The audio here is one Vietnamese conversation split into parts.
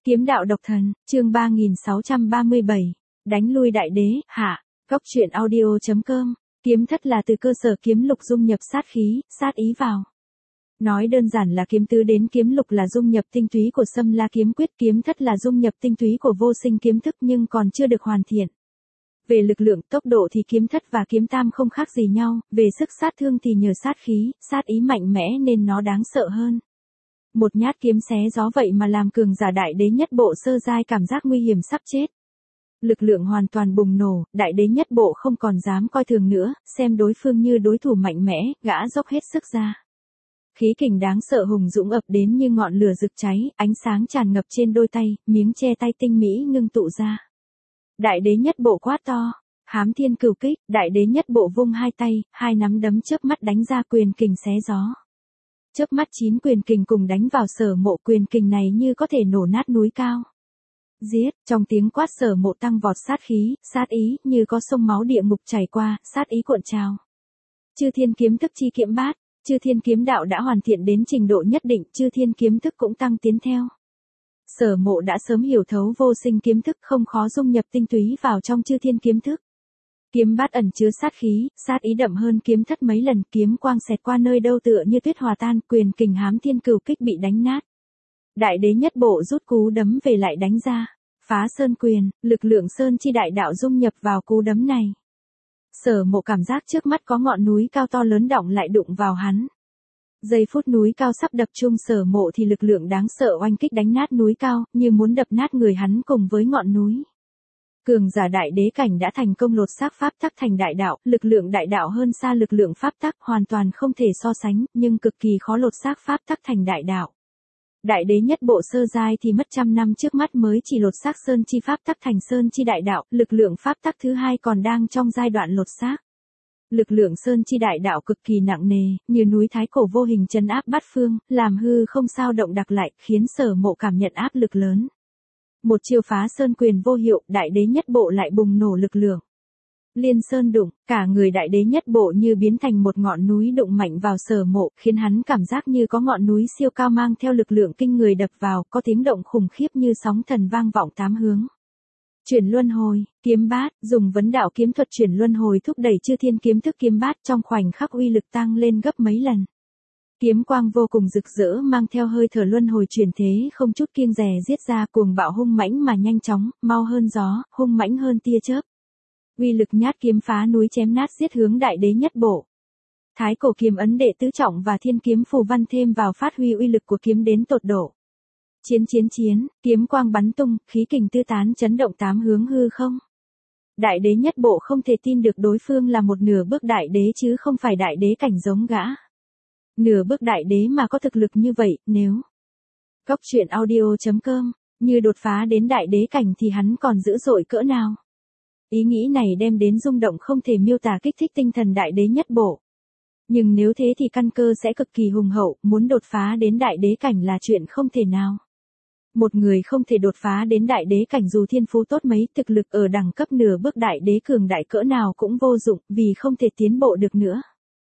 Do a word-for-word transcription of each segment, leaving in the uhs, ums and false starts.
Kiếm đạo độc thần, chương ba nghìn sáu trăm ba mươi bảy, đánh lui đại đế, hạ, góc truyện audio chấm com, kiếm thất là từ cơ sở kiếm lục dung nhập sát khí, sát ý vào. Nói đơn giản là kiếm tứ đến kiếm lục là dung nhập tinh túy của Sâm La kiếm quyết, kiếm thất là dung nhập tinh túy của vô sinh kiếm thức nhưng còn chưa được hoàn thiện. Về lực lượng, tốc độ thì kiếm thất và kiếm tam không khác gì nhau, về sức sát thương thì nhờ sát khí, sát ý mạnh mẽ nên nó đáng sợ hơn. Một nhát kiếm xé gió vậy mà làm cường giả đại đế nhất bộ sơ giai cảm giác nguy hiểm sắp chết. Lực lượng hoàn toàn bùng nổ, đại đế nhất bộ không còn dám coi thường nữa, xem đối phương như đối thủ mạnh mẽ, gã dốc hết sức ra. Khí kình đáng sợ hùng dũng ập đến như ngọn lửa rực cháy, ánh sáng tràn ngập trên đôi tay, miếng che tay tinh mỹ ngưng tụ ra. Đại đế nhất bộ quát to, hám thiên cửu kích, đại đế nhất bộ vung hai tay, hai nắm đấm chớp mắt đánh ra quyền kình xé gió. Chớp mắt chín quyền kình cùng đánh vào Sở Mộ, quyền kình này như có thể nổ nát núi cao. Giết, trong tiếng quát Sở Mộ tăng vọt sát khí, sát ý, như có sông máu địa ngục chảy qua, sát ý cuộn trào. Chư thiên kiếm thức chi kiệm bát, chư thiên kiếm đạo đã hoàn thiện đến trình độ nhất định, chư thiên kiếm thức cũng tăng tiến theo. Sở Mộ đã sớm hiểu thấu vô sinh kiếm thức, không khó dung nhập tinh túy vào trong chư thiên kiếm thức. Kiếm bát ẩn chứa sát khí, sát ý đậm hơn kiếm thất mấy lần, kiếm quang xẹt qua nơi đâu tựa như tuyết hòa tan, quyền kình hám thiên cửu kích bị đánh nát. Đại đế nhất bộ rút cú đấm về lại đánh ra, phá sơn quyền, lực lượng sơn chi đại đạo dung nhập vào cú đấm này. Sở Mộ cảm giác trước mắt có ngọn núi cao to lớn đọng lại đụng vào hắn. Giây phút núi cao sắp đập chung Sở Mộ thì lực lượng đáng sợ oanh kích đánh nát núi cao, như muốn đập nát người hắn cùng với ngọn núi. Cường giả đại đế cảnh đã thành công lột xác pháp tắc thành đại đạo, lực lượng đại đạo hơn xa lực lượng pháp tắc, hoàn toàn không thể so sánh, nhưng cực kỳ khó lột xác pháp tắc thành đại đạo. Đại đế nhất bộ sơ giai thì mất trăm năm trước mắt mới chỉ lột xác sơn chi pháp tắc thành sơn chi đại đạo, lực lượng pháp tắc thứ hai còn đang trong giai đoạn lột xác. Lực lượng sơn chi đại đạo cực kỳ nặng nề, như núi thái cổ vô hình trấn áp bát phương, làm hư không sao động đặc lại, khiến Sở Mộ cảm nhận áp lực lớn. Một chiêu phá sơn quyền vô hiệu, đại đế nhất bộ lại bùng nổ lực lượng. Liên sơn đụng, cả người đại đế nhất bộ như biến thành một ngọn núi đụng mạnh vào Sở Mộ, khiến hắn cảm giác như có ngọn núi siêu cao mang theo lực lượng kinh người đập vào, có tiếng động khủng khiếp như sóng thần vang vọng tám hướng. Chuyển luân hồi, kiếm bát, dùng vấn đạo kiếm thuật chuyển luân hồi thúc đẩy chư thiên kiếm thức kiếm bát, trong khoảnh khắc uy lực tăng lên gấp mấy lần. Kiếm quang vô cùng rực rỡ mang theo hơi thở luân hồi chuyển thế không chút kiêng dè giết ra, cuồng bạo hung mãnh mà nhanh chóng, mau hơn gió, hung mãnh hơn tia chớp. Uy lực nhát kiếm phá núi chém nát giết hướng đại đế nhất bộ. Thái cổ kiếm ấn đệ tứ trọng và thiên kiếm phù văn thêm vào phát huy uy lực của kiếm đến tột độ. Chiến chiến chiến, kiếm quang bắn tung, khí kình tư tán chấn động tám hướng hư không. Đại đế nhất bộ không thể tin được đối phương là một nửa bước đại đế chứ không phải đại đế cảnh giống gã. Nửa bước đại đế mà có thực lực như vậy, nếu góc truyện audio chấm com, như đột phá đến đại đế cảnh thì hắn còn dữ dội cỡ nào. Ý nghĩ này đem đến rung động không thể miêu tả, kích thích tinh thần đại đế nhất bộ. Nhưng nếu thế thì căn cơ sẽ cực kỳ hùng hậu, muốn đột phá đến đại đế cảnh là chuyện không thể nào. Một người không thể đột phá đến đại đế cảnh dù thiên phú tốt mấy, thực lực ở đẳng cấp nửa bước đại đế cường đại cỡ nào cũng vô dụng, vì không thể tiến bộ được nữa.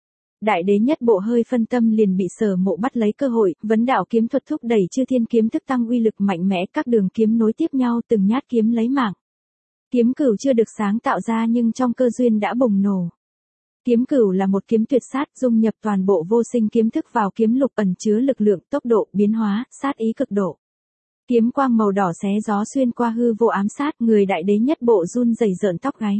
Đại đế nhất bộ hơi phân tâm liền bị Sở Mộ bắt lấy cơ hội, vấn đạo kiếm thuật thúc đẩy chư thiên kiếm thức tăng uy lực mạnh mẽ, các đường kiếm nối tiếp nhau từng nhát kiếm lấy mạng. Kiếm cửu chưa được sáng tạo ra nhưng trong cơ duyên đã bùng nổ. Kiếm cửu là một kiếm tuyệt sát, dung nhập toàn bộ vô sinh kiếm thức vào kiếm lục, ẩn chứa lực lượng, tốc độ, biến hóa, sát ý cực độ. Kiếm quang màu đỏ xé gió xuyên qua hư vô ám sát, người đại đế nhất bộ run rẩy rợn tóc gáy.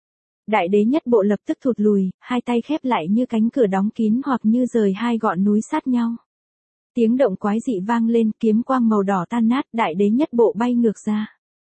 Đại đế nhất bộ lập tức thụt lùi, hai tay khép lại như cánh cửa đóng kín hoặc như rời hai ngọn núi sát nhau. Tiếng động quái dị vang lên, kiếm quang màu đỏ tan nát, đại đế nhất bộ bay ngược ra.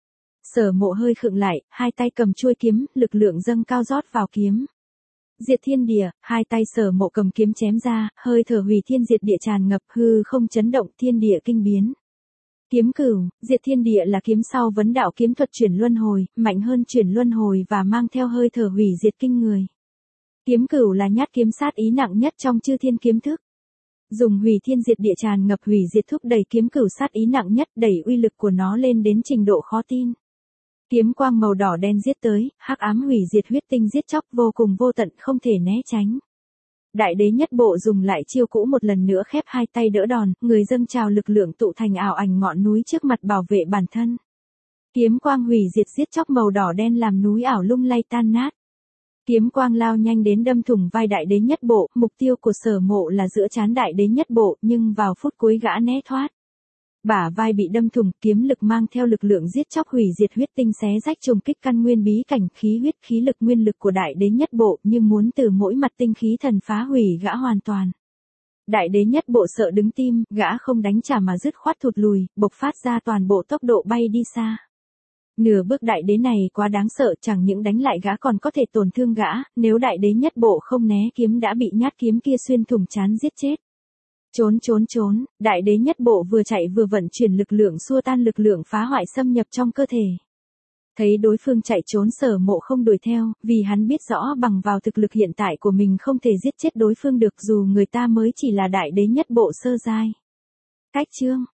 Sở Mộ hơi khựng lại, hai tay cầm chuôi kiếm, lực lượng dâng cao rót vào kiếm. Diệt thiên địa, hai tay Sở Mộ cầm kiếm chém ra, hơi thở hủy thiên diệt địa tràn ngập, hư không chấn động, thiên địa kinh biến. Kiếm cửu, diệt thiên địa là kiếm sau vấn đạo kiếm thuật chuyển luân hồi, mạnh hơn chuyển luân hồi và mang theo hơi thở hủy diệt kinh người. Kiếm cửu là nhát kiếm sát ý nặng nhất trong chư thiên kiếm thức. Dùng hủy thiên diệt địa tràn ngập hủy diệt thúc đẩy kiếm cửu sát ý nặng nhất, đẩy uy lực của nó lên đến trình độ khó tin. Kiếm quang màu đỏ đen giết tới, hắc ám hủy diệt huyết tinh giết chóc vô cùng vô tận không thể né tránh. Đại đế nhất bộ dùng lại chiêu cũ một lần nữa khép hai tay đỡ đòn, người dâng trào lực lượng tụ thành ảo ảnh ngọn núi trước mặt bảo vệ bản thân. Kiếm quang hủy diệt giết chóc màu đỏ đen làm núi ảo lung lay tan nát. Kiếm quang lao nhanh đến đâm thủng vai đại đế nhất bộ, mục tiêu của Sở Mộ là giữa trán đại đế nhất bộ, nhưng vào phút cuối gã né thoát. Bả vai bị đâm thủng, kiếm lực mang theo lực lượng giết chóc hủy diệt huyết tinh xé rách trùng kích căn nguyên bí cảnh khí huyết khí lực nguyên lực của đại đế nhất bộ, nhưng muốn từ mỗi mặt tinh khí thần phá hủy gã hoàn toàn. Đại đế nhất bộ sợ đứng tim, gã không đánh trả mà dứt khoát thụt lùi, bộc phát ra toàn bộ tốc độ bay đi xa. Nửa bước đại đế này quá đáng sợ, chẳng những đánh lại gã còn có thể tổn thương gã, nếu đại đế nhất bộ không né kiếm đã bị nhát kiếm kia xuyên thủng trán giết chết. Trốn trốn trốn, đại đế nhất bộ vừa chạy vừa vận chuyển lực lượng xua tan lực lượng phá hoại xâm nhập trong cơ thể. Thấy đối phương chạy trốn Sở Mộ không đuổi theo, vì hắn biết rõ bằng vào thực lực hiện tại của mình không thể giết chết đối phương được dù người ta mới chỉ là đại đế nhất bộ sơ giai. Cách chương